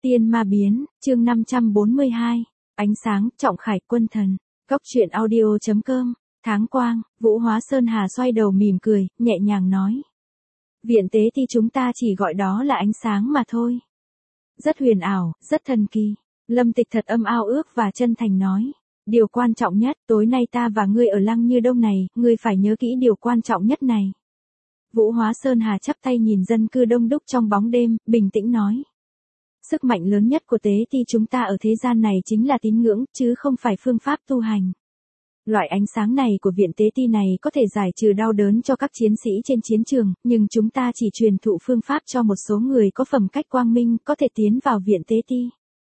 Tiên ma biến, chương 542. Ánh sáng, Trọng Khải, Quân thần. Cốc truyện audio.com. Tháng quang, Vũ Hóa Sơn Hà xoay đầu mỉm cười, nhẹ nhàng nói. Viện tế thì chúng ta chỉ gọi đó là ánh sáng mà thôi. Rất huyền ảo, rất thần kỳ. Lâm Tịch thật âm ao ước và chân thành nói. Điều quan trọng nhất, tối nay ta và ngươi ở Lăng Như Đông này, ngươi phải nhớ kỹ điều quan trọng nhất này. Vũ Hóa Sơn Hà chắp tay nhìn dân cư đông đúc trong bóng đêm, bình tĩnh nói. Sức mạnh lớn nhất của tế ti chúng ta ở thế gian này chính là tín ngưỡng, chứ không phải phương pháp tu hành. Loại ánh sáng này của viện tế ti này có thể giải trừ đau đớn cho các chiến sĩ trên chiến trường, nhưng chúng ta chỉ truyền thụ phương pháp cho một số người có phẩm cách quang minh có thể tiến vào viện tế ti.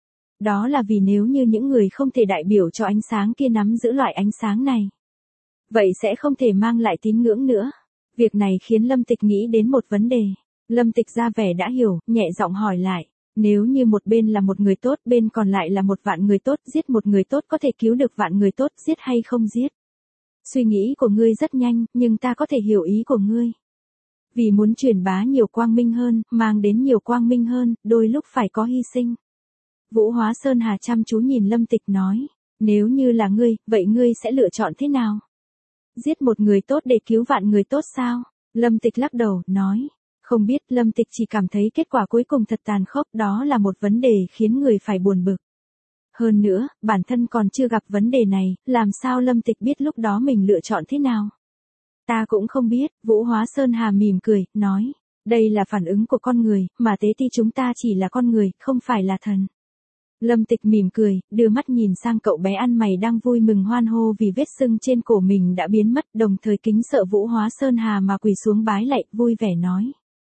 Đó là vì nếu như những người không thể đại biểu cho ánh sáng kia nắm giữ loại ánh sáng này, vậy sẽ không thể mang lại tín ngưỡng nữa. Việc này khiến Lâm Tịch nghĩ đến một vấn đề. Lâm Tịch ra vẻ đã hiểu, nhẹ giọng hỏi lại. Nếu như một bên là một người tốt, bên còn lại là một vạn người tốt, giết một người tốt có thể cứu được vạn người tốt, giết hay không giết? Suy nghĩ của ngươi rất nhanh, nhưng ta có thể hiểu ý của ngươi. Vì muốn truyền bá nhiều quang minh hơn, mang đến nhiều quang minh hơn, đôi lúc phải có hy sinh. Vũ Hóa Sơn Hà chăm chú nhìn Lâm Tịch nói. Nếu như là ngươi, vậy ngươi sẽ lựa chọn thế nào? Giết một người tốt để cứu vạn người tốt sao? Lâm Tịch lắc đầu, nói. Không biết, Lâm Tịch chỉ cảm thấy kết quả cuối cùng thật tàn khốc, đó là một vấn đề khiến người phải buồn bực. Hơn nữa, bản thân còn chưa gặp vấn đề này, làm sao Lâm Tịch biết lúc đó mình lựa chọn thế nào? Ta cũng không biết, Vũ Hóa Sơn Hà mỉm cười, nói. Đây là phản ứng của con người, mà tế ti chúng ta chỉ là con người, không phải là thần. Lâm Tịch mỉm cười, đưa mắt nhìn sang cậu bé ăn mày đang vui mừng hoan hô vì vết sưng trên cổ mình đã biến mất, đồng thời kính sợ Vũ Hóa Sơn Hà mà quỳ xuống bái lạy, vui vẻ nói.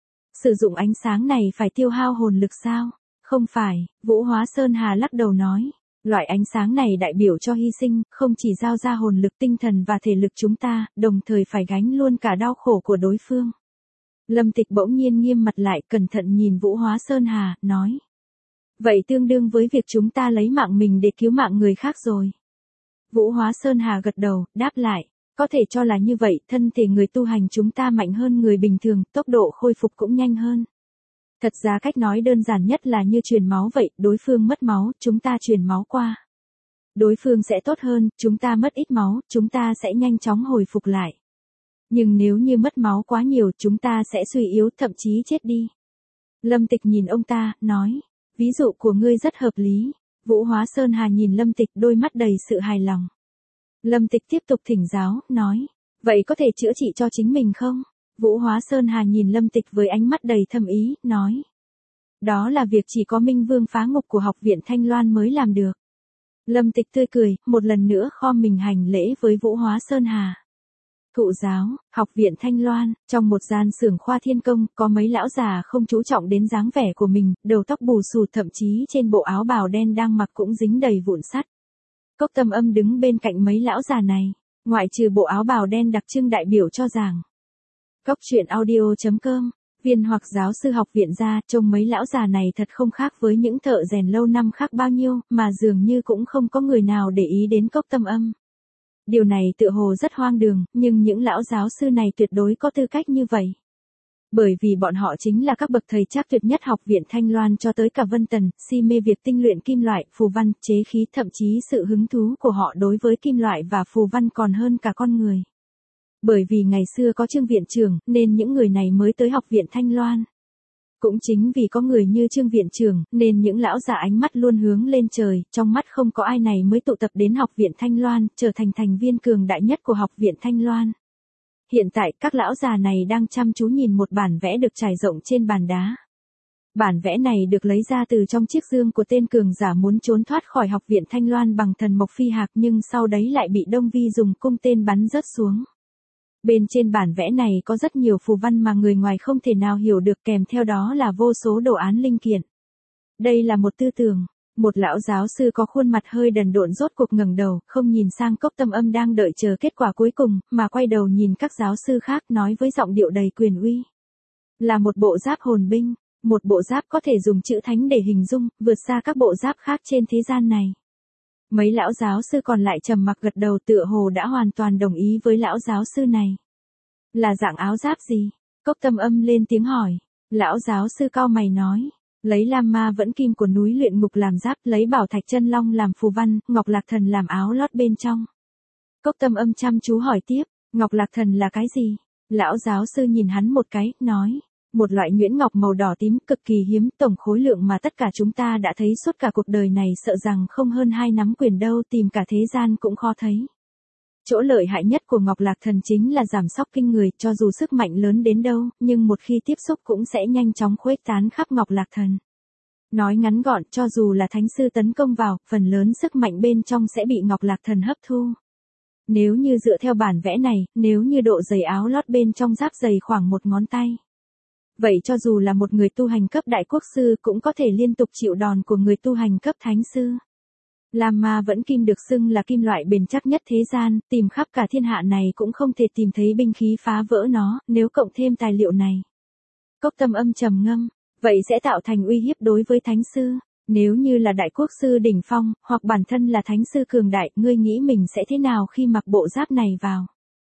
Sử dụng ánh sáng này phải tiêu hao hồn lực sao? Không phải, Vũ Hóa Sơn Hà lắc đầu nói. Loại ánh sáng này đại biểu cho hy sinh, không chỉ giao ra hồn lực tinh thần và thể lực chúng ta, đồng thời phải gánh luôn cả đau khổ của đối phương. Lâm Tịch bỗng nhiên nghiêm mặt lại, cẩn thận nhìn Vũ Hóa Sơn Hà, nói. Vậy tương đương với việc chúng ta lấy mạng mình để cứu mạng người khác rồi. Vũ Hóa Sơn Hà gật đầu, đáp lại. Có thể cho là như vậy, thân thể người tu hành chúng ta mạnh hơn người bình thường, tốc độ khôi phục cũng nhanh hơn. Thật ra cách nói đơn giản nhất là như truyền máu vậy, đối phương mất máu, chúng ta truyền máu qua. Đối phương sẽ tốt hơn, chúng ta mất ít máu, chúng ta sẽ nhanh chóng hồi phục lại. Nhưng nếu như mất máu quá nhiều, chúng ta sẽ suy yếu, thậm chí chết đi. Lâm Tịch nhìn ông ta, nói, ví dụ của ngươi rất hợp lý. Vũ Hóa Sơn Hà nhìn Lâm Tịch, đôi mắt đầy sự hài lòng. Lâm Tịch tiếp tục thỉnh giáo, nói, vậy có thể chữa trị cho chính mình không? Vũ Hóa Sơn Hà nhìn Lâm Tịch với ánh mắt đầy thâm ý, nói. Đó là việc chỉ có Minh Vương phá ngục của học viện Thanh Loan mới làm được. Lâm Tịch tươi cười, một lần nữa khom mình hành lễ với Vũ Hóa Sơn Hà. Thụ giáo, học viện Thanh Loan, trong một gian xưởng khoa thiên công, có mấy lão già không chú trọng đến dáng vẻ của mình, đầu tóc bù xù, thậm chí trên bộ áo bào đen đang mặc cũng dính đầy vụn sắt. Cốc Tâm Âm đứng bên cạnh mấy lão già này, ngoại trừ bộ áo bào đen đặc trưng đại biểu cho giảng. Cốc truyện audio.com, Viên Hoặc giáo sư học viện ra, trông mấy lão già này thật không khác với những thợ rèn lâu năm khác bao nhiêu, mà dường như cũng không có người nào để ý đến Cốc Tâm Âm. Điều này tựa hồ rất hoang đường, nhưng những lão giáo sư này tuyệt đối có tư cách như vậy. Bởi vì bọn họ chính là các bậc thầy trác tuyệt nhất học viện Thanh Loan cho tới cả Vân Tần, si mê việc tinh luyện kim loại, phù văn, chế khí, thậm chí sự hứng thú của họ đối với kim loại và phù văn còn hơn cả con người. Bởi vì ngày xưa có Trương viện trưởng, nên những người này mới tới học viện Thanh Loan. Cũng chính vì có người như Trương viện trưởng, nên những lão già ánh mắt luôn hướng lên trời, trong mắt không có ai này mới tụ tập đến học viện Thanh Loan, trở thành thành viên cường đại nhất của học viện Thanh Loan. Hiện tại, các lão già này đang chăm chú nhìn một bản vẽ được trải rộng trên bàn đá. Bản vẽ này được lấy ra từ trong chiếc dương của tên cường giả muốn trốn thoát khỏi học viện Thanh Loan bằng thần mộc phi hạc, nhưng sau đấy lại bị Đông Vi dùng cung tên bắn rớt xuống. Bên trên bản vẽ này có rất nhiều phù văn mà người ngoài không thể nào hiểu được, kèm theo đó là vô số đồ án linh kiện. Đây là một tư tưởng. Một lão giáo sư có khuôn mặt hơi đần độn rốt cuộc ngẩng đầu, không nhìn sang Cốc Tâm Âm đang đợi chờ kết quả cuối cùng, mà quay đầu nhìn các giáo sư khác, nói với giọng điệu đầy quyền uy. Là một bộ giáp hồn binh, một bộ giáp có thể dùng chữ thánh để hình dung, vượt xa các bộ giáp khác trên thế gian này. Mấy lão giáo sư còn lại trầm mặc gật đầu, tựa hồ đã hoàn toàn đồng ý với lão giáo sư này. Là dạng áo giáp gì? Cốc Tâm Âm lên tiếng hỏi. Lão giáo sư cau mày nói. Lấy lam ma vẫn kim của núi luyện ngục làm giáp, lấy bảo thạch chân long làm phù văn, ngọc lạc thần làm áo lót bên trong. Cốc Tâm Âm chăm chú hỏi tiếp, ngọc lạc thần là cái gì? Lão giáo sư nhìn hắn một cái, nói, một loại nhuyễn ngọc màu đỏ tím cực kỳ hiếm, tổng khối lượng mà tất cả chúng ta đã thấy suốt cả cuộc đời này sợ rằng không hơn 2 nắm quyền đâu, tìm cả thế gian cũng khó thấy. Chỗ lợi hại nhất của ngọc lạc thần chính là giảm sóc kinh người, cho dù sức mạnh lớn đến đâu, nhưng một khi tiếp xúc cũng sẽ nhanh chóng khuếch tán khắp ngọc lạc thần. Nói ngắn gọn, cho dù là thánh sư tấn công vào, phần lớn sức mạnh bên trong sẽ bị ngọc lạc thần hấp thu. Nếu như dựa theo bản vẽ này, nếu như độ dày áo lót bên trong giáp dày khoảng 1 ngón tay. Vậy cho dù là một người tu hành cấp đại quốc sư cũng có thể liên tục chịu đòn của người tu hành cấp thánh sư. Lam ma vẫn kim được xưng là kim loại bền chắc nhất thế gian, tìm khắp cả thiên hạ này cũng không thể tìm thấy binh khí phá vỡ nó, nếu cộng thêm tài liệu này. Cốc Tâm Âm trầm ngâm, vậy sẽ tạo thành uy hiếp đối với thánh sư. Nếu như là đại quốc sư đỉnh phong, hoặc bản thân là thánh sư cường đại, ngươi nghĩ mình sẽ thế nào khi mặc bộ giáp này vào?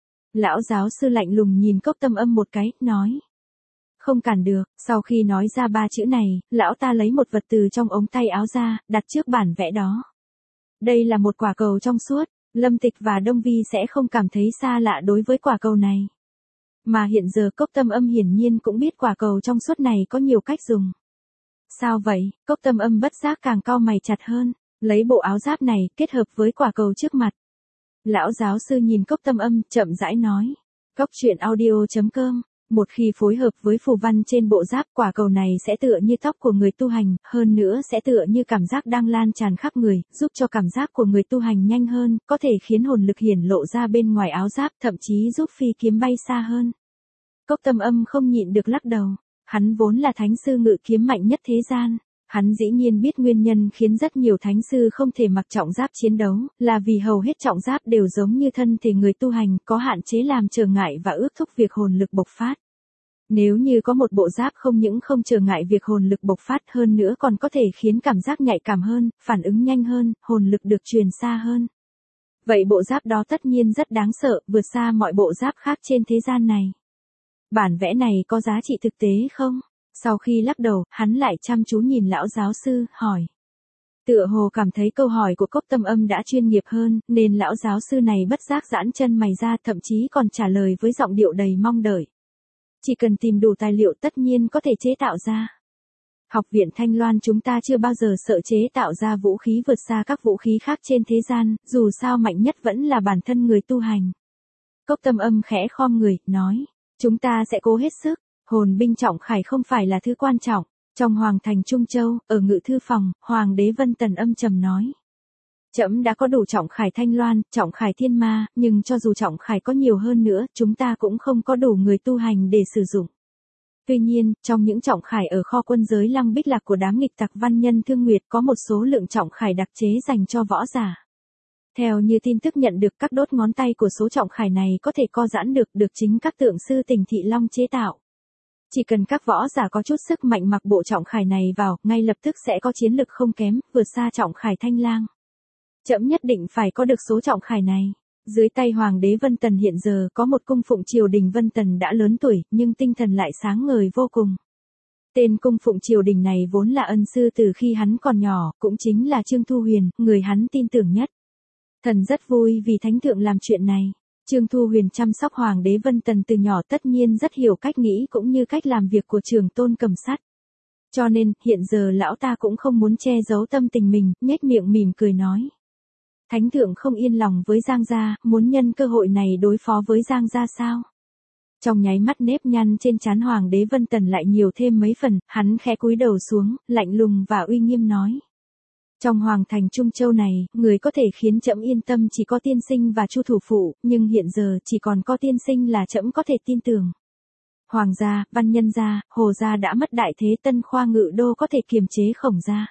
Lão giáo sư lạnh lùng nhìn Cốc Tâm Âm một cái, nói. Không cản được, sau khi nói ra 3 chữ này, lão ta lấy một vật từ trong ống tay áo ra, đặt trước bản vẽ đó. Đây là một quả cầu trong suốt, Lâm Tịch và Đông Vi sẽ không cảm thấy xa lạ đối với quả cầu này. Mà hiện giờ Cốc Tâm Âm hiển nhiên cũng biết quả cầu trong suốt này có nhiều cách dùng. Sao vậy? Cốc Tâm Âm bất giác càng cau mày chặt hơn, lấy bộ áo giáp này kết hợp với quả cầu trước mặt. Lão giáo sư nhìn Cốc Tâm Âm, chậm rãi nói. Coctruyện.audio.com. Một khi phối hợp với phù văn trên bộ giáp, quả cầu này sẽ tựa như tóc của người tu hành, hơn nữa sẽ tựa như cảm giác đang lan tràn khắp người, giúp cho cảm giác của người tu hành nhanh hơn, có thể khiến hồn lực hiển lộ ra bên ngoài áo giáp, thậm chí giúp phi kiếm bay xa hơn. Cốc Tâm Âm không nhịn được lắc đầu. Hắn vốn là thánh sư ngự kiếm mạnh nhất thế gian. Hắn dĩ nhiên biết nguyên nhân khiến rất nhiều thánh sư không thể mặc trọng giáp chiến đấu, là vì hầu hết trọng giáp đều giống như thân thể người tu hành, có hạn chế làm trở ngại và ước thúc việc hồn lực bộc phát. Nếu như có một bộ giáp không những không trở ngại việc hồn lực bộc phát hơn nữa còn có thể khiến cảm giác nhạy cảm hơn, phản ứng nhanh hơn, hồn lực được truyền xa hơn. Vậy bộ giáp đó tất nhiên rất đáng sợ, vượt xa mọi bộ giáp khác trên thế gian này. Bản vẽ này có giá trị thực tế không? Sau khi lắc đầu, hắn lại chăm chú nhìn lão giáo sư, hỏi. Tựa hồ cảm thấy câu hỏi của Cốc Tâm Âm đã chuyên nghiệp hơn, nên lão giáo sư này bất giác giãn chân mày ra, thậm chí còn trả lời với giọng điệu đầy mong đợi. Chỉ cần tìm đủ tài liệu tất nhiên có thể chế tạo ra. Học viện Thanh Loan chúng ta chưa bao giờ sợ chế tạo ra vũ khí vượt xa các vũ khí khác trên thế gian, dù sao mạnh nhất vẫn là bản thân người tu hành. Cốc Tâm Âm khẽ khom người, nói. Chúng ta sẽ cố hết sức, hồn binh trọng khải không phải là thứ quan trọng. Trong Hoàng thành Trung Châu, ở ngự thư phòng, Hoàng đế Vân Tần âm trầm nói. Trẫm đã có đủ trọng khải Thanh Loan, trọng khải Thiên Ma, nhưng cho dù trọng khải có nhiều hơn nữa, chúng ta cũng không có đủ người tu hành để sử dụng. Tuy nhiên, trong những trọng khải ở kho quân giới Lăng Bích Lạc của đám nghịch tặc Văn Nhân Thương Nguyệt có một số lượng trọng khải đặc chế dành cho võ giả. Theo như tin tức nhận được, các đốt ngón tay của số trọng khải này có thể co giãn được chính các tượng sư Tỉnh Thị Long chế tạo. Chỉ cần các võ giả có chút sức mạnh mặc bộ trọng khải này vào, ngay lập tức sẽ có chiến lực không kém, vượt xa trọng khải Thanh Lang. Trẫm nhất định phải có được số trọng khải này. Dưới tay Hoàng đế Vân Tần hiện giờ có một cung phụng triều đình Vân Tần đã lớn tuổi, nhưng tinh thần lại sáng ngời vô cùng. Tên cung phụng triều đình này vốn là ân sư từ khi hắn còn nhỏ, cũng chính là Trương Thu Huyền, người hắn tin tưởng nhất. Thần rất vui vì thánh thượng làm chuyện này. Trương Thu Huyền chăm sóc Hoàng đế Vân Tần từ nhỏ tất nhiên rất hiểu cách nghĩ cũng như cách làm việc của Trường Tôn Cầm Sắt. Cho nên, hiện giờ lão ta cũng không muốn che giấu tâm tình mình, nhếch miệng mỉm cười nói. Thánh thượng không yên lòng với Giang gia, muốn nhân cơ hội này đối phó với Giang gia sao? Trong nháy mắt nếp nhăn trên trán Hoàng đế Vân Tần lại nhiều thêm mấy phần, hắn khẽ cúi đầu xuống, lạnh lùng và uy nghiêm nói. Trong Hoàng thành Trung Châu này, người có thể khiến trẫm yên tâm chỉ có tiên sinh và Chu thủ phụ, nhưng hiện giờ chỉ còn có tiên sinh là trẫm có thể tin tưởng. Hoàng gia, Văn Nhân gia, Hồ gia đã mất đại thế, Tân Khoa Ngự đô có thể kiềm chế Khổng gia.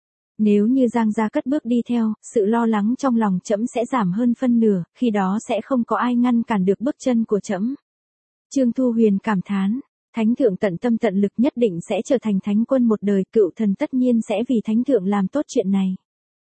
Nếu như Giang gia cất bước đi theo, sự lo lắng trong lòng trẫm sẽ giảm hơn phân nửa, khi đó sẽ không có ai ngăn cản được bước chân của trẫm. Trương Thu Huyền cảm thán, thánh thượng tận tâm tận lực nhất định sẽ trở thành thánh quân một đời, cựu thần tất nhiên sẽ vì thánh thượng làm tốt chuyện này.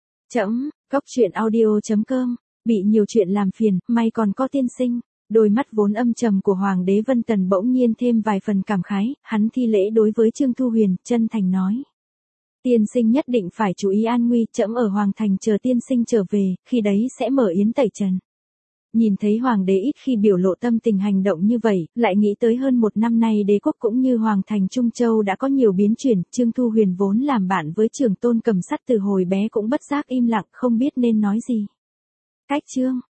Trẫm, Coctruyện.audio.com, bị nhiều chuyện làm phiền, may còn có tiên sinh. Đôi mắt vốn âm trầm của Hoàng đế Vân Tần bỗng nhiên thêm vài phần cảm khái, hắn thi lễ đối với Trương Thu Huyền, chân thành nói. Tiên sinh nhất định phải chú ý an nguy, trẫm ở Hoàng Thành chờ tiên sinh trở về, khi đấy sẽ mở yến tẩy trần. Nhìn thấy hoàng đế ít khi biểu lộ tâm tình hành động như vậy, lại nghĩ tới hơn một năm nay đế quốc cũng như Hoàng Thành Trung Châu đã có nhiều biến chuyển, Trương Thu Huyền vốn làm bạn với Trưởng Tôn Cầm Sắt từ hồi bé cũng bất giác im lặng không biết nên nói gì. Cách chương